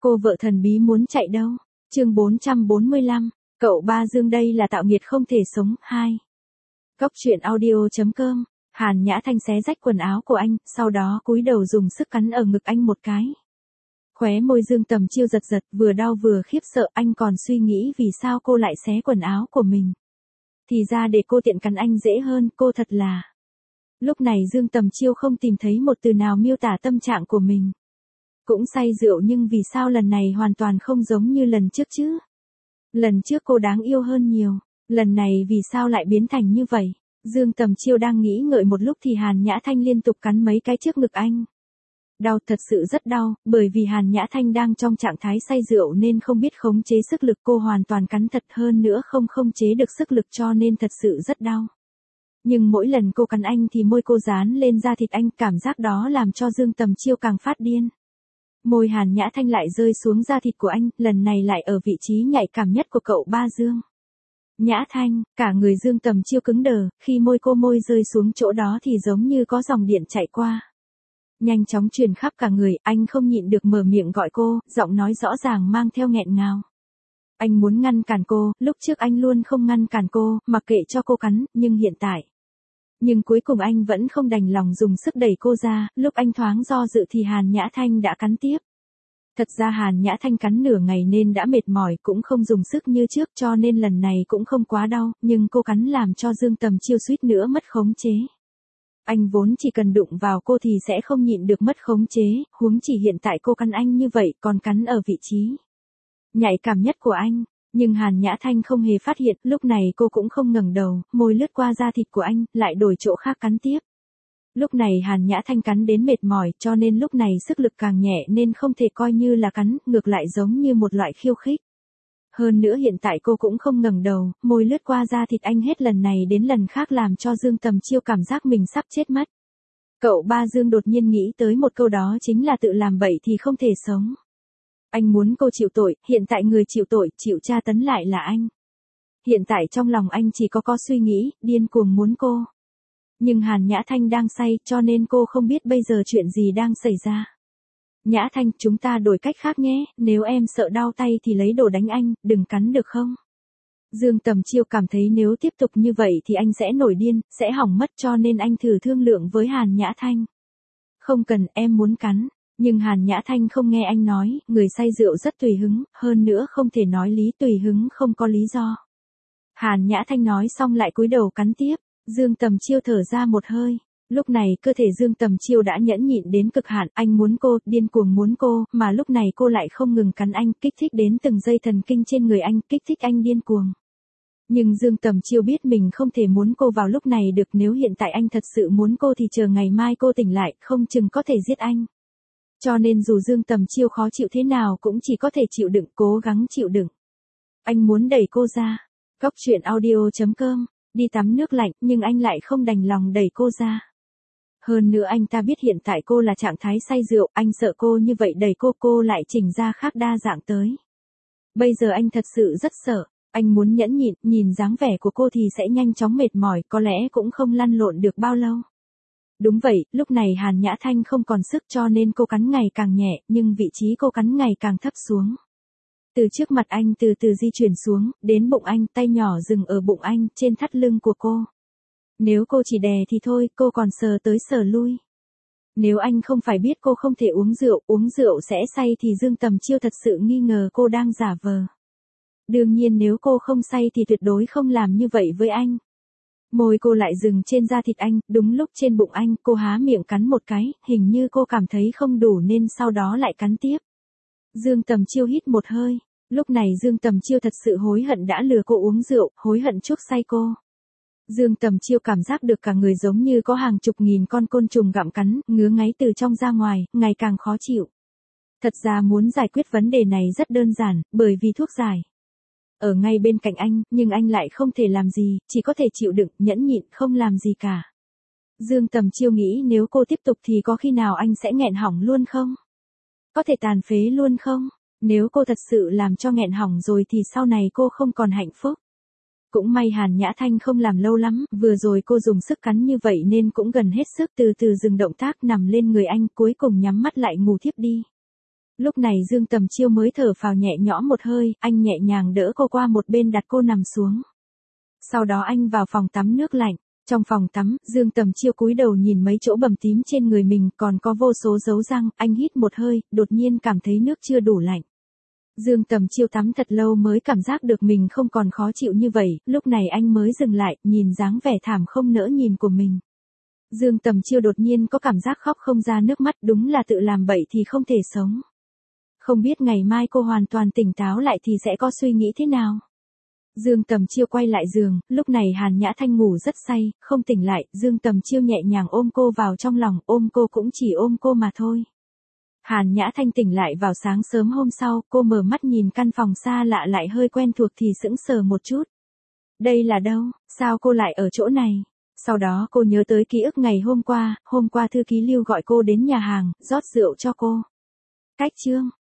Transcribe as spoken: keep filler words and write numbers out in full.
Cô vợ thần bí muốn chạy đâu? Chương bốn trăm bốn mươi lăm, cậu ba Dương đây là tạo nghiệt không thể sống. Hai. Cóc truyện audio chấm com. Hàn Nhã Thanh xé rách quần áo của anh, sau đó cúi đầu dùng sức cắn ở ngực anh một cái. Khóe môi Dương Tầm Chiêu giật giật, vừa đau vừa khiếp sợ, anh còn suy nghĩ vì sao cô lại xé quần áo của mình. Thì ra để cô tiện cắn anh dễ hơn, cô thật là... Lúc này Dương Tầm Chiêu không tìm thấy một từ nào miêu tả tâm trạng của mình. Cũng say rượu nhưng vì sao lần này hoàn toàn không giống như lần trước chứ? Lần trước cô đáng yêu hơn nhiều, lần này vì sao lại biến thành như vậy? Dương Tầm Chiêu đang nghĩ ngợi một lúc thì Hàn Nhã Thanh liên tục cắn mấy cái trước ngực anh. Đau, thật sự rất đau, bởi vì Hàn Nhã Thanh đang trong trạng thái say rượu nên không biết khống chế sức lực, cô hoàn toàn cắn thật, hơn nữa không khống chế được sức lực cho nên thật sự rất đau. Nhưng mỗi lần cô cắn anh thì môi cô dán lên da thịt anh, cảm giác đó làm cho Dương Tầm Chiêu càng phát điên. Môi Hàn Nhã Thanh lại rơi xuống da thịt của anh, lần này lại ở vị trí nhạy cảm nhất của cậu ba Dương. Nhã Thanh, cả người Dương Tầm Chiêu cứng đờ, khi môi cô môi rơi xuống chỗ đó thì giống như có dòng điện chạy qua. Nhanh chóng truyền khắp cả người, anh không nhịn được mở miệng gọi cô, giọng nói rõ ràng mang theo nghẹn ngào. Anh muốn ngăn cản cô, lúc trước anh luôn không ngăn cản cô, mặc kệ cho cô cắn, nhưng hiện tại. Nhưng cuối cùng anh vẫn không đành lòng dùng sức đẩy cô ra, lúc anh thoáng do dự thì Hàn Nhã Thanh đã cắn tiếp. Thật ra Hàn Nhã Thanh cắn nửa ngày nên đã mệt mỏi, cũng không dùng sức như trước cho nên lần này cũng không quá đau, nhưng cô cắn làm cho Dương Tầm Chiêu suýt nữa mất khống chế. Anh vốn chỉ cần đụng vào cô thì sẽ không nhịn được mất khống chế, huống chỉ hiện tại cô cắn anh như vậy còn cắn ở vị trí nhạy cảm nhất của anh. Nhưng Hàn Nhã Thanh không hề phát hiện, lúc này cô cũng không ngẩng đầu, môi lướt qua da thịt của anh, lại đổi chỗ khác cắn tiếp. Lúc này Hàn Nhã Thanh cắn đến mệt mỏi, cho nên lúc này sức lực càng nhẹ nên không thể coi như là cắn, ngược lại giống như một loại khiêu khích. Hơn nữa hiện tại cô cũng không ngẩng đầu, môi lướt qua da thịt anh hết lần này đến lần khác làm cho Dương Tầm Chiêu cảm giác mình sắp chết mất. Cậu ba Dương đột nhiên nghĩ tới một câu, đó chính là tự làm bậy thì không thể sống. Anh muốn cô chịu tội, hiện tại người chịu tội, chịu tra tấn lại là anh. Hiện tại trong lòng anh chỉ có có suy nghĩ, điên cuồng muốn cô. Nhưng Hàn Nhã Thanh đang say cho nên cô không biết bây giờ chuyện gì đang xảy ra. Nhã Thanh, chúng ta đổi cách khác nhé, nếu em sợ đau tay thì lấy đồ đánh anh, đừng cắn được không? Dương Tầm Chiêu cảm thấy nếu tiếp tục như vậy thì anh sẽ nổi điên, sẽ hỏng mất cho nên anh thử thương lượng với Hàn Nhã Thanh. Không cần, em muốn cắn. Nhưng Hàn Nhã Thanh không nghe anh nói, người say rượu rất tùy hứng, hơn nữa không thể nói lý tùy hứng không có lý do. Hàn Nhã Thanh nói xong lại cúi đầu cắn tiếp, Dương Tầm Chiêu thở ra một hơi. Lúc này cơ thể Dương Tầm Chiêu đã nhẫn nhịn đến cực hạn, anh muốn cô, điên cuồng muốn cô, mà lúc này cô lại không ngừng cắn anh, kích thích đến từng dây thần kinh trên người anh, kích thích anh điên cuồng. Nhưng Dương Tầm Chiêu biết mình không thể muốn cô vào lúc này được, nếu hiện tại anh thật sự muốn cô thì chờ ngày mai cô tỉnh lại, không chừng có thể giết anh. Cho nên dù Dương Tầm Chiêu khó chịu thế nào cũng chỉ có thể chịu đựng, cố gắng chịu đựng. Anh muốn đẩy cô ra. Cóc truyện audio chấm com. Đi tắm nước lạnh, nhưng anh lại không đành lòng đẩy cô ra. Hơn nữa anh ta biết hiện tại cô là trạng thái say rượu, anh sợ cô như vậy đẩy cô, cô lại chỉnh ra khác đa dạng tới. Bây giờ anh thật sự rất sợ, anh muốn nhẫn nhịn, nhìn dáng vẻ của cô thì sẽ nhanh chóng mệt mỏi, có lẽ cũng không lăn lộn được bao lâu. Đúng vậy, lúc này Hàn Nhã Thanh không còn sức cho nên cô cắn ngày càng nhẹ, nhưng vị trí cô cắn ngày càng thấp xuống. Từ trước mặt anh từ từ di chuyển xuống, đến bụng anh, tay nhỏ dừng ở bụng anh, trên thắt lưng của cô. Nếu cô chỉ đè thì thôi, cô còn sờ tới sờ lui. Nếu anh không phải biết cô không thể uống rượu, uống rượu sẽ say thì Dương Tầm Chiêu thật sự nghi ngờ cô đang giả vờ. Đương nhiên nếu cô không say thì tuyệt đối không làm như vậy với anh. Môi cô lại dừng trên da thịt anh, đúng lúc trên bụng anh, cô há miệng cắn một cái, hình như cô cảm thấy không đủ nên sau đó lại cắn tiếp. Dương Tầm Chiêu hít một hơi, lúc này Dương Tầm Chiêu thật sự hối hận đã lừa cô uống rượu, hối hận chuốc say cô. Dương Tầm Chiêu cảm giác được cả người giống như có hàng chục nghìn con côn trùng gặm cắn, ngứa ngáy từ trong ra ngoài, ngày càng khó chịu. Thật ra muốn giải quyết vấn đề này rất đơn giản, bởi vì thuốc giải ở ngay bên cạnh anh, nhưng anh lại không thể làm gì, chỉ có thể chịu đựng, nhẫn nhịn, không làm gì cả. Dương Tầm Chiêu nghĩ nếu cô tiếp tục thì có khi nào anh sẽ nghẹn hỏng luôn không? Có thể tàn phế luôn không? Nếu cô thật sự làm cho nghẹn hỏng rồi thì sau này cô không còn hạnh phúc. Cũng may Hàn Nhã Thanh không làm lâu lắm, vừa rồi cô dùng sức cắn như vậy nên cũng gần hết sức, từ từ dừng động tác nằm lên người anh, cuối cùng nhắm mắt lại ngủ thiếp đi. Lúc này Dương Tầm Chiêu mới thở phào nhẹ nhõm một hơi, anh nhẹ nhàng đỡ cô qua một bên đặt cô nằm xuống. Sau đó anh vào phòng tắm nước lạnh. Trong phòng tắm, Dương Tầm Chiêu cúi đầu nhìn mấy chỗ bầm tím trên người mình, còn có vô số dấu răng, anh hít một hơi, đột nhiên cảm thấy nước chưa đủ lạnh. Dương Tầm Chiêu tắm thật lâu mới cảm giác được mình không còn khó chịu như vậy, lúc này anh mới dừng lại, nhìn dáng vẻ thảm không nỡ nhìn của mình. Dương Tầm Chiêu đột nhiên có cảm giác khóc không ra nước mắt, đúng là tự làm bậy thì không thể sống. Không biết ngày mai cô hoàn toàn tỉnh táo lại thì sẽ có suy nghĩ thế nào. Dương Tầm Chiêu quay lại giường, lúc này Hàn Nhã Thanh ngủ rất say, không tỉnh lại, Dương Tầm Chiêu nhẹ nhàng ôm cô vào trong lòng, ôm cô cũng chỉ ôm cô mà thôi. Hàn Nhã Thanh tỉnh lại vào sáng sớm hôm sau, cô mở mắt nhìn căn phòng xa lạ lại hơi quen thuộc thì sững sờ một chút. Đây là đâu, sao cô lại ở chỗ này? Sau đó cô nhớ tới ký ức ngày hôm qua, hôm qua thư ký Lưu gọi cô đến nhà hàng, rót rượu cho cô. Cách chương